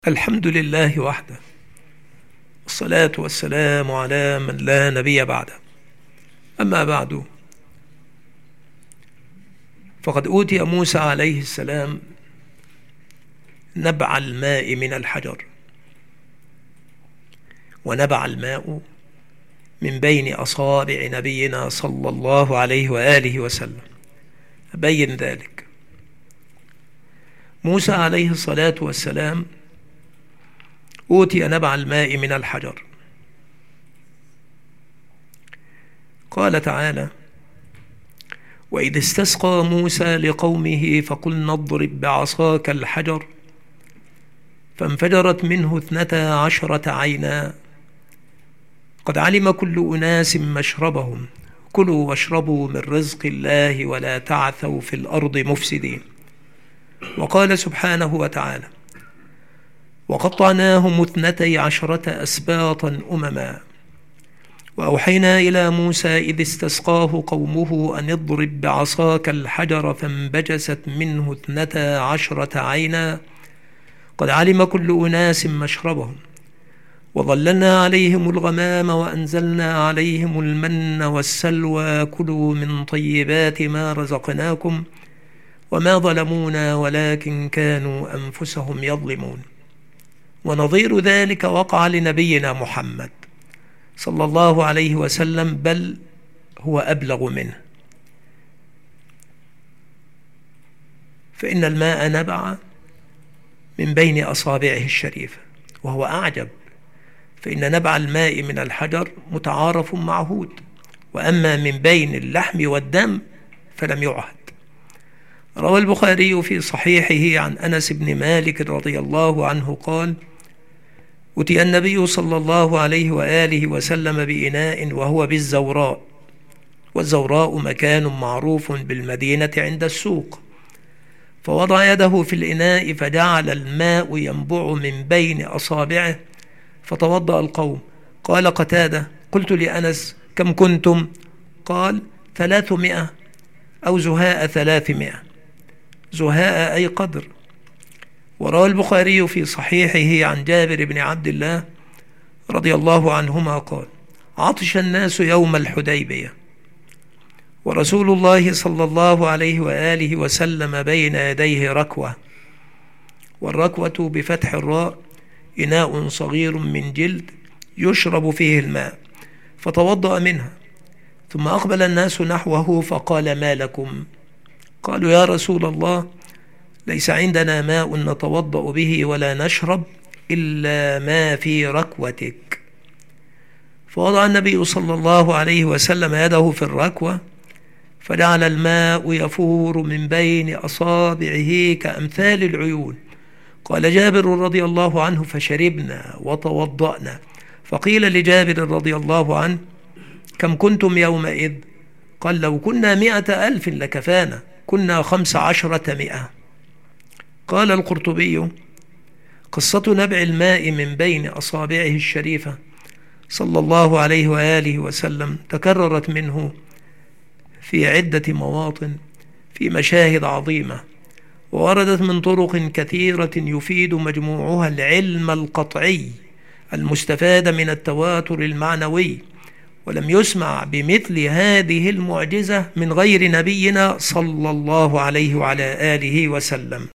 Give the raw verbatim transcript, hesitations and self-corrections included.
الحمد لله وحده، والصلاة والسلام على من لا نبي بعده. أما بعد، فقد أوتي موسى عليه السلام نبع الماء من الحجر، ونبع الماء من بين أصابع نبينا صلى الله عليه وآله وسلم. أبين ذلك. موسى عليه الصلاة والسلام أوتي نبع الماء من الحجر. قال تعالى: وإذ استسقى موسى لقومه فقلنا اضرب بعصاك الحجر فانفجرت منه اثنتا عشرة عينا قد علم كل أناس مشربهم كلوا واشربوا من رزق الله ولا تعثوا في الأرض مفسدين. وقال سبحانه وتعالى: وقطعناهم اثنتي عشرة أسباطا أمما وأوحينا إلى موسى إذ استسقاه قومه أن اضرب بعصاك الحجر فانبجست منه اثنتا عشرة عينا قد علم كل أناس مشربهم وظللنا عليهم الغمام وأنزلنا عليهم المن والسلوى كلوا من طيبات ما رزقناكم وما ظلمونا ولكن كانوا أنفسهم يظلمون. ونظير ذلك وقع لنبينا محمد صلى الله عليه وسلم، بل هو أبلغ منه، فإن الماء نبع من بين أصابعه الشريفة، وهو أعجب، فإن نبع الماء من الحجر متعارف معهود، وأما من بين اللحم والدم فلم يعهد. روى البخاري في صحيحه عن أنس بن مالك رضي الله عنه قال: أتي النبي صلى الله عليه وآله وسلم بإناء وهو بالزوراء، والزوراء مكان معروف بالمدينة عند السوق، فوضع يده في الإناء فجعل الماء ينبع من بين أصابعه فتوضأ القوم. قال قتادة: قلت لأنس: كم كنتم؟ قال: ثلاثمائة أو زهاء ثلاثمائة، زهاء أي قدر. وروى البخاري في صحيحه عن جابر بن عبد الله رضي الله عنهما قال: عطش الناس يوم الحديبية ورسول الله صلى الله عليه وآله وسلم بين يديه ركوة، والركوة بفتح الراء إناء صغير من جلد يشرب فيه الماء، فتوضأ منها، ثم أقبل الناس نحوه فقال: ما لكم؟ قالوا: يا رسول الله، ليس عندنا ماء نتوضأ به ولا نشرب إلا ما في ركوتك. فوضع النبي صلى الله عليه وسلم يده في الركوة فجعل الماء يفور من بين أصابعه كأمثال العيون. قال جابر رضي الله عنه: فشربنا وتوضأنا. فقيل لجابر رضي الله عنه: كم كنتم يومئذ؟ قال: لو كنا مئة ألف لكفانا، كنا خمس عشرة مئة. قال القرطبي: قصة نبع الماء من بين أصابعه الشريفة صلى الله عليه وآله وسلم تكررت منه في عدة مواطن في مشاهد عظيمة، ووردت من طرق كثيرة يفيد مجموعها العلم القطعي المستفاد من التواتر المعنوي، ولم يسمع بمثل هذه المعجزة من غير نبينا صلى الله عليه وعلى آله وسلم.